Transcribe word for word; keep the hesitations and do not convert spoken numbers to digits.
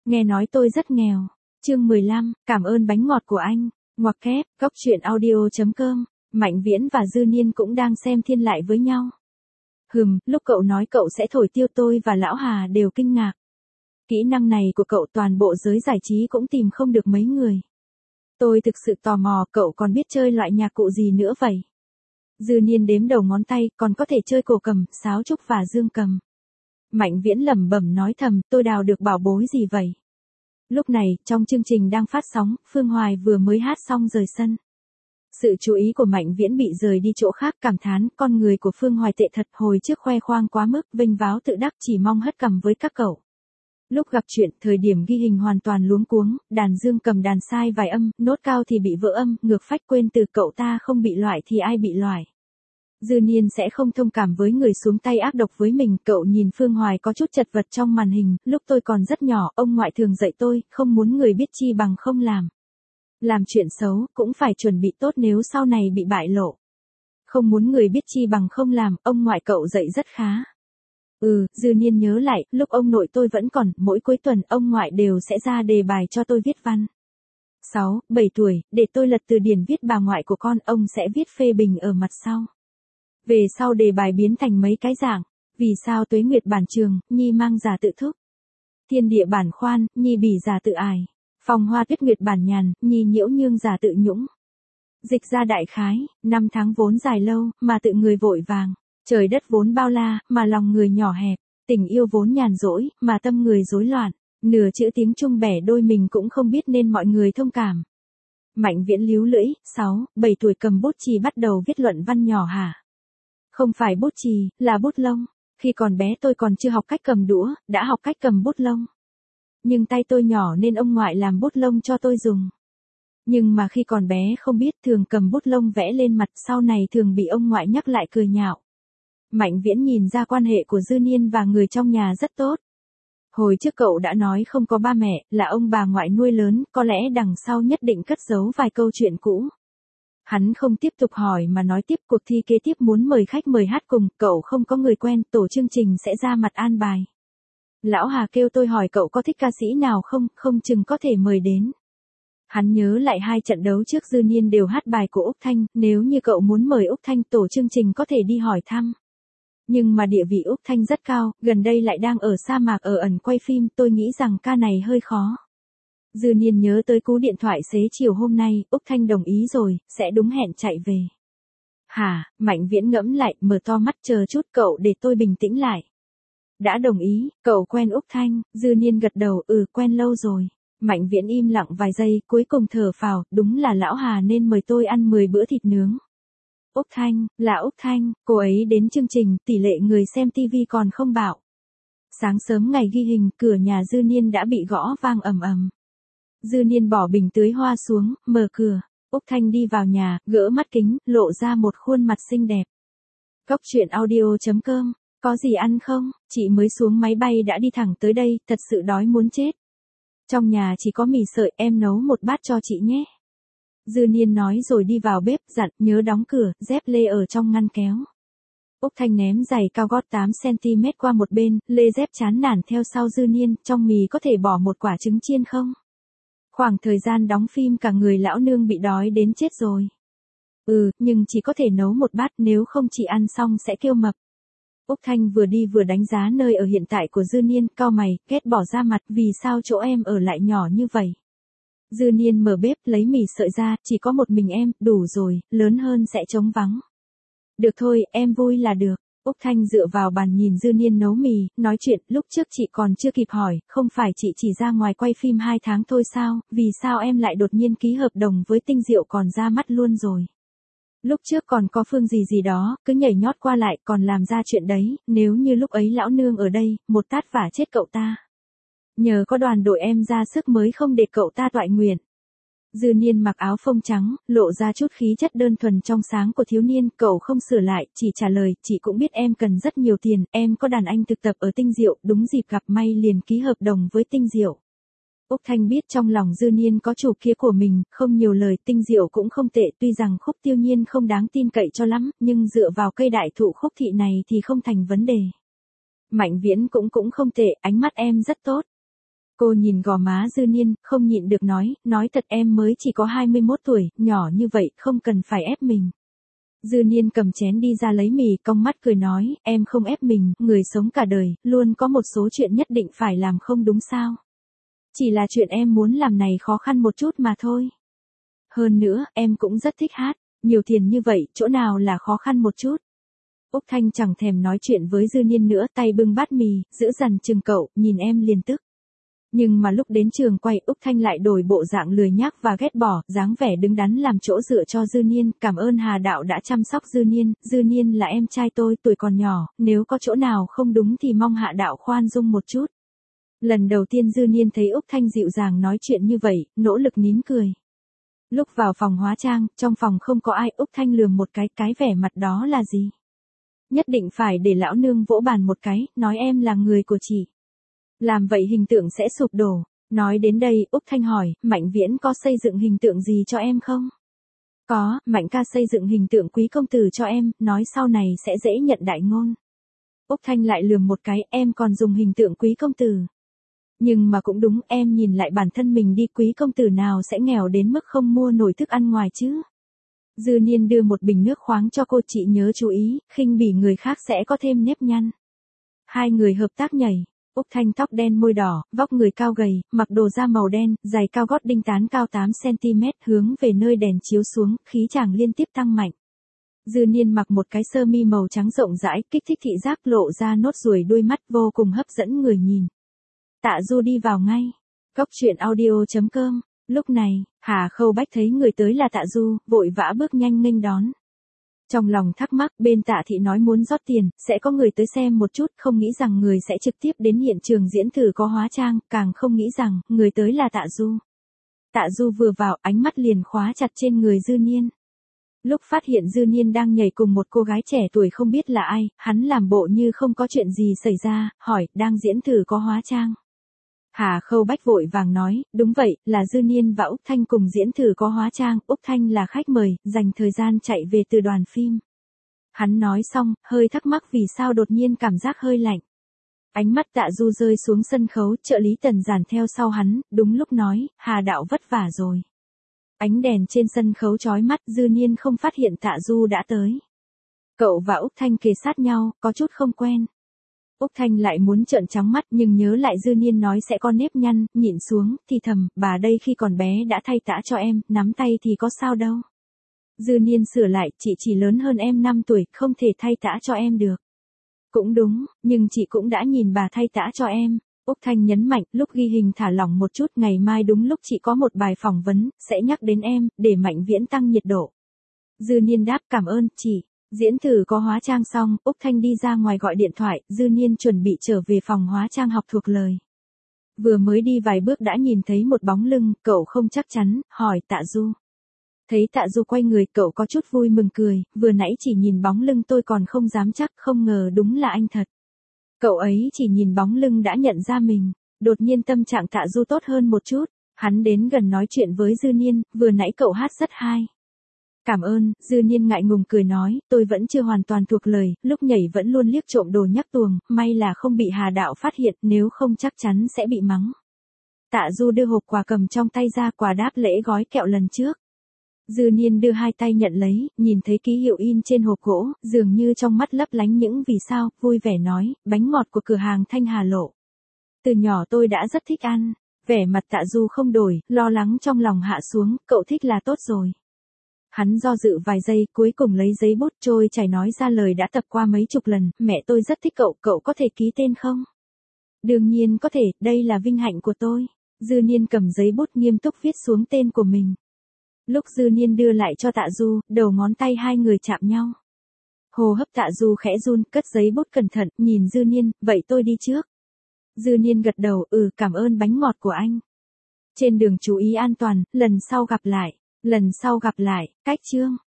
Nghe nói tôi rất nghèo. Chương mười lăm, cảm ơn bánh ngọt của anh. Ngoặc kép, góc truyện audio chấm com. Mạnh Viễn và Dư Niên cũng đang xem Thiên Lại với nhau. Hừm, lúc cậu nói cậu sẽ thổi tiêu tôi và Lão Hà đều kinh ngạc. Kỹ năng này của cậu toàn bộ giới giải trí cũng tìm không được mấy người. Tôi thực sự tò mò cậu còn biết chơi loại nhạc cụ gì nữa vậy? Dư Niên đếm đầu ngón tay, còn có thể chơi cổ cầm, sáo trúc và dương cầm. Mạnh Viễn lẩm bẩm nói thầm, tôi đào được bảo bối gì vậy? Lúc này, trong chương trình đang phát sóng, Phương Hoài vừa mới hát xong rời sân. Sự chú ý của Mạnh Viễn bị rời đi chỗ khác, cảm thán, con người của Phương Hoài tệ thật, hồi trước khoe khoang quá mức, vênh váo tự đắc, chỉ mong hất cằm với các cậu. Lúc gặp chuyện, thời điểm ghi hình hoàn toàn luống cuống, đàn dương cầm đàn sai vài âm, nốt cao thì bị vỡ âm, ngược phách quên từ cậu ta không bị loại thì ai bị loại. Dư Niên sẽ không thông cảm với người xuống tay ác độc với mình, cậu nhìn Phương Hoài có chút chật vật trong màn hình, lúc tôi còn rất nhỏ, ông ngoại thường dạy tôi, không muốn người biết chi bằng không làm. Làm chuyện xấu, cũng phải chuẩn bị tốt nếu sau này bị bại lộ. Không muốn người biết chi bằng không làm, ông ngoại cậu dạy rất khá. Ừ, Dư Niên nhớ lại, lúc ông nội tôi vẫn còn, mỗi cuối tuần, ông ngoại đều sẽ ra đề bài cho tôi viết văn. sáu, bảy tuổi, để tôi lật từ điển viết bà ngoại của con, ông sẽ viết phê bình ở mặt sau. Về sau đề bài biến thành mấy cái dạng, vì sao tuế nguyệt bản trường, nhi mang giả tự thúc. Thiên địa bản khoan, nhi bỉ giả tự ải. Phong hoa tuyết nguyệt bản nhàn, nhi nhiễu nhương giả tự nhũng. Dịch ra đại khái, năm tháng vốn dài lâu, mà tự người vội vàng. Trời đất vốn bao la, mà lòng người nhỏ hẹp. Tình yêu vốn nhàn rỗi, mà tâm người rối loạn. Nửa chữ tiếng Trung bẻ đôi mình cũng không biết nên mọi người thông cảm. Mạnh Viễn líu lưỡi, sáu, bảy tuổi cầm bút chì bắt đầu viết luận văn nhỏ hả? Không phải bút chì, là bút lông. Khi còn bé tôi còn chưa học cách cầm đũa, đã học cách cầm bút lông. Nhưng tay tôi nhỏ nên ông ngoại làm bút lông cho tôi dùng. Nhưng mà khi còn bé không biết, thường cầm bút lông vẽ lên mặt, sau này thường bị ông ngoại nhắc lại cười nhạo. Mạnh Viễn nhìn ra quan hệ của Dư Niên và người trong nhà rất tốt. Hồi trước cậu đã nói không có ba mẹ, là ông bà ngoại nuôi lớn, có lẽ đằng sau nhất định cất giấu vài câu chuyện cũ. Hắn không tiếp tục hỏi mà nói tiếp, cuộc thi kế tiếp muốn mời khách mời hát cùng, cậu không có người quen, tổ chương trình sẽ ra mặt an bài. Lão Hà kêu tôi hỏi cậu có thích ca sĩ nào không, không chừng có thể mời đến. Hắn nhớ lại hai trận đấu trước Dư Niên đều hát bài của Úc Thanh, nếu như cậu muốn mời Úc Thanh, tổ chương trình có thể đi hỏi thăm. Nhưng mà địa vị Úc Thanh rất cao, gần đây lại đang ở sa mạc ở ẩn quay phim, tôi nghĩ rằng ca này hơi khó. Dư Niên nhớ tới cú điện thoại xế chiều hôm nay, Úc Thanh đồng ý rồi, sẽ đúng hẹn chạy về. Hả, Mạnh Viễn ngẫm lại, mở to mắt, chờ chút cậu để tôi bình tĩnh lại. Đã đồng ý, cậu quen Úc Thanh, Dư Niên gật đầu, ừ quen lâu rồi. Mạnh Viễn im lặng vài giây, cuối cùng thở phào, đúng là Lão Hà nên mời tôi ăn mười bữa thịt nướng. Úc Thanh, là Úc Thanh, cô ấy đến chương trình, tỷ lệ người xem ti vi còn không bạo. Sáng sớm ngày ghi hình, cửa nhà Dư Niên đã bị gõ vang ầm ầm. Dư Niên bỏ bình tưới hoa xuống, mở cửa. Úc Thanh đi vào nhà, gỡ mắt kính, lộ ra một khuôn mặt xinh đẹp. Góc truyện audio chấm com, có gì ăn không? Chị mới xuống máy bay đã đi thẳng tới đây, thật sự đói muốn chết. Trong nhà chỉ có mì sợi, em nấu một bát cho chị nhé. Dư Niên nói rồi đi vào bếp, dặn, nhớ đóng cửa, dép lê ở trong ngăn kéo. Úc Thanh ném giày cao gót tám xăng ti mét qua một bên, lê dép chán nản theo sau Dư Niên, trong mì có thể bỏ một quả trứng chiên không? Khoảng thời gian đóng phim cả người lão nương bị đói đến chết rồi. Ừ, nhưng chỉ có thể nấu một bát, nếu không chị ăn xong sẽ kêu mập. Úc Thanh vừa đi vừa đánh giá nơi ở hiện tại của Dư Niên, cau mày, ghét bỏ ra mặt, vì sao chỗ em ở lại nhỏ như vậy? Dư Niên mở bếp, lấy mì sợi ra, chỉ có một mình em, đủ rồi, lớn hơn sẽ trống vắng. Được thôi, em vui là được. Úc Thanh dựa vào bàn nhìn Dư Niên nấu mì, nói chuyện, lúc trước chị còn chưa kịp hỏi, không phải chị chỉ ra ngoài quay phim hai tháng thôi sao, vì sao em lại đột nhiên ký hợp đồng với Tinh Diệu còn ra mắt luôn rồi. Lúc trước còn có Phương gì gì đó, cứ nhảy nhót qua lại, còn làm ra chuyện đấy, nếu như lúc ấy lão nương ở đây, một tát vả chết cậu ta. Nhờ có đoàn đội em ra sức mới không để cậu ta toại nguyện. Dư Niên mặc áo phông trắng, lộ ra chút khí chất đơn thuần trong sáng của thiếu niên, cậu không sửa lại, chỉ trả lời, chị cũng biết em cần rất nhiều tiền, em có đàn anh thực tập ở Tinh Diệu, đúng dịp gặp may liền ký hợp đồng với Tinh Diệu. Úc Thanh biết trong lòng Dư Niên có chủ kia của mình, không nhiều lời, Tinh Diệu cũng không tệ, tuy rằng Khúc Tiêu Nhiên không đáng tin cậy cho lắm, nhưng dựa vào cây đại thụ Khúc thị này thì không thành vấn đề. Mạnh Viễn cũng cũng không tệ, ánh mắt em rất tốt. Cô nhìn gò má Dư Niên, không nhịn được nói, nói thật em mới chỉ có hai mươi mốt tuổi, nhỏ như vậy, không cần phải ép mình. Dư Niên cầm chén đi ra lấy mì, cong mắt cười nói, em không ép mình, người sống cả đời, luôn có một số chuyện nhất định phải làm không đúng sao. Chỉ là chuyện em muốn làm này khó khăn một chút mà thôi. Hơn nữa, em cũng rất thích hát, nhiều tiền như vậy, chỗ nào là khó khăn một chút. Úc Thanh chẳng thèm nói chuyện với Dư Niên nữa, tay bưng bát mì, giữ dằn chừng cậu, nhìn em liền tức. Nhưng mà lúc đến trường quay, Úc Thanh lại đổi bộ dạng lười nhác và ghét bỏ, dáng vẻ đứng đắn làm chỗ dựa cho Dư Niên, cảm ơn Hà Đạo đã chăm sóc Dư Niên, Dư Niên là em trai tôi, tuổi còn nhỏ, nếu có chỗ nào không đúng thì mong Hạ Đạo khoan dung một chút. Lần đầu tiên Dư Niên thấy Úc Thanh dịu dàng nói chuyện như vậy, nỗ lực nín cười. Lúc vào phòng hóa trang, trong phòng không có ai, Úc Thanh lườm một cái, cái vẻ mặt đó là gì? Nhất định phải để lão nương vỗ bàn một cái, nói em là người của chị. Làm vậy hình tượng sẽ sụp đổ. Nói đến đây, Úc Thanh hỏi, Mạnh Viễn có xây dựng hình tượng gì cho em không? Có, Mạnh ca xây dựng hình tượng quý công tử cho em, nói sau này sẽ dễ nhận đại ngôn. Úc Thanh lại lườm một cái, em còn dùng hình tượng quý công tử. Nhưng mà cũng đúng, em nhìn lại bản thân mình đi, quý công tử nào sẽ nghèo đến mức không mua nổi thức ăn ngoài chứ? Dư Niên đưa một bình nước khoáng cho cô, chị nhớ chú ý, khinh bỉ người khác sẽ có thêm nếp nhăn. Hai người hợp tác nhảy. Úc Thanh tóc đen môi đỏ, vóc người cao gầy, mặc đồ da màu đen, giày cao gót đinh tán cao tám xăng ti mét, hướng về nơi đèn chiếu xuống, khí chàng liên tiếp tăng mạnh. Dư Niên mặc một cái sơ mi màu trắng rộng rãi, kích thích thị giác, lộ ra nốt ruồi đuôi mắt, vô cùng hấp dẫn người nhìn. Tạ Du đi vào ngay. Cốc truyện audio chấm com. Lúc này, Hà Khâu Bách thấy người tới là Tạ Du, vội vã bước nhanh nghênh đón. Trong lòng thắc mắc, bên Tạ Thị nói muốn rót tiền, sẽ có người tới xem một chút, không nghĩ rằng người sẽ trực tiếp đến hiện trường diễn thử có hóa trang, càng không nghĩ rằng, người tới là Tạ Du. Tạ Du vừa vào, ánh mắt liền khóa chặt trên người Dư Niên. Lúc phát hiện Dư Niên đang nhảy cùng một cô gái trẻ tuổi không biết là ai, hắn làm bộ như không có chuyện gì xảy ra, hỏi, đang diễn thử có hóa trang. Hà Khâu Bách vội vàng nói, đúng vậy, là Dư Niên và Úc Thanh cùng diễn thử có hóa trang, Úc Thanh là khách mời, dành thời gian chạy về từ đoàn phim. Hắn nói xong, hơi thắc mắc vì sao đột nhiên cảm giác hơi lạnh. Ánh mắt Tạ Du rơi xuống sân khấu, trợ lý Tần Giản theo sau hắn, đúng lúc nói, Hà Đạo vất vả rồi. Ánh đèn trên sân khấu chói mắt, Dư Niên không phát hiện Tạ Du đã tới. Cậu và Úc Thanh kề sát nhau, có chút không quen. Úc Thanh lại muốn trợn trắng mắt nhưng nhớ lại Dư Niên nói sẽ có nếp nhăn, nhịn xuống, thì thầm, bà đây khi còn bé đã thay tã cho em, nắm tay thì có sao đâu. Dư Niên sửa lại, chị chỉ lớn hơn em năm tuổi, không thể thay tã cho em được. Cũng đúng, nhưng chị cũng đã nhìn bà thay tã cho em. Úc Thanh nhấn mạnh, lúc ghi hình thả lỏng một chút, ngày mai đúng lúc chị có một bài phỏng vấn, sẽ nhắc đến em, để Mạnh Viễn tăng nhiệt độ. Dư Niên đáp, cảm ơn, chị. Diễn thử có hóa trang xong, Úc Thanh đi ra ngoài gọi điện thoại, Dư Niên chuẩn bị trở về phòng hóa trang học thuộc lời. Vừa mới đi vài bước đã nhìn thấy một bóng lưng, cậu không chắc chắn, hỏi Tạ Du. Thấy Tạ Du quay người, cậu có chút vui mừng cười, vừa nãy chỉ nhìn bóng lưng tôi còn không dám chắc, không ngờ đúng là anh thật. Cậu ấy chỉ nhìn bóng lưng đã nhận ra mình, đột nhiên tâm trạng Tạ Du tốt hơn một chút, hắn đến gần nói chuyện với Dư Niên, vừa nãy cậu hát rất hay. Cảm ơn, Dư Niên ngại ngùng cười nói, tôi vẫn chưa hoàn toàn thuộc lời, lúc nhảy vẫn luôn liếc trộm đồ nhắc tuồng, may là không bị Hà Đạo phát hiện, nếu không chắc chắn sẽ bị mắng. Tạ Du đưa hộp quà cầm trong tay ra, quà đáp lễ gói kẹo lần trước. Dư Niên đưa hai tay nhận lấy, nhìn thấy ký hiệu in trên hộp gỗ, dường như trong mắt lấp lánh những vì sao, vui vẻ nói, bánh ngọt của cửa hàng Thanh Hà Lộ. Từ nhỏ tôi đã rất thích ăn, vẻ mặt Tạ Du không đổi, lo lắng trong lòng hạ xuống, cậu thích là tốt rồi. Hắn do dự vài giây, cuối cùng lấy giấy bút trôi chảy nói ra lời đã tập qua mấy chục lần, mẹ tôi rất thích cậu, cậu có thể ký tên không? Đương nhiên có thể, đây là vinh hạnh của tôi. Dư Niên cầm giấy bút nghiêm túc viết xuống tên của mình. Lúc Dư Niên đưa lại cho Tạ Du, đầu ngón tay hai người chạm nhau. Hô hấp Tạ Du khẽ run, cất giấy bút cẩn thận, nhìn Dư Niên, vậy tôi đi trước. Dư Niên gật đầu, ừ, cảm ơn bánh ngọt của anh. Trên đường chú ý an toàn, lần sau gặp lại. Lần sau gặp lại, cách chương.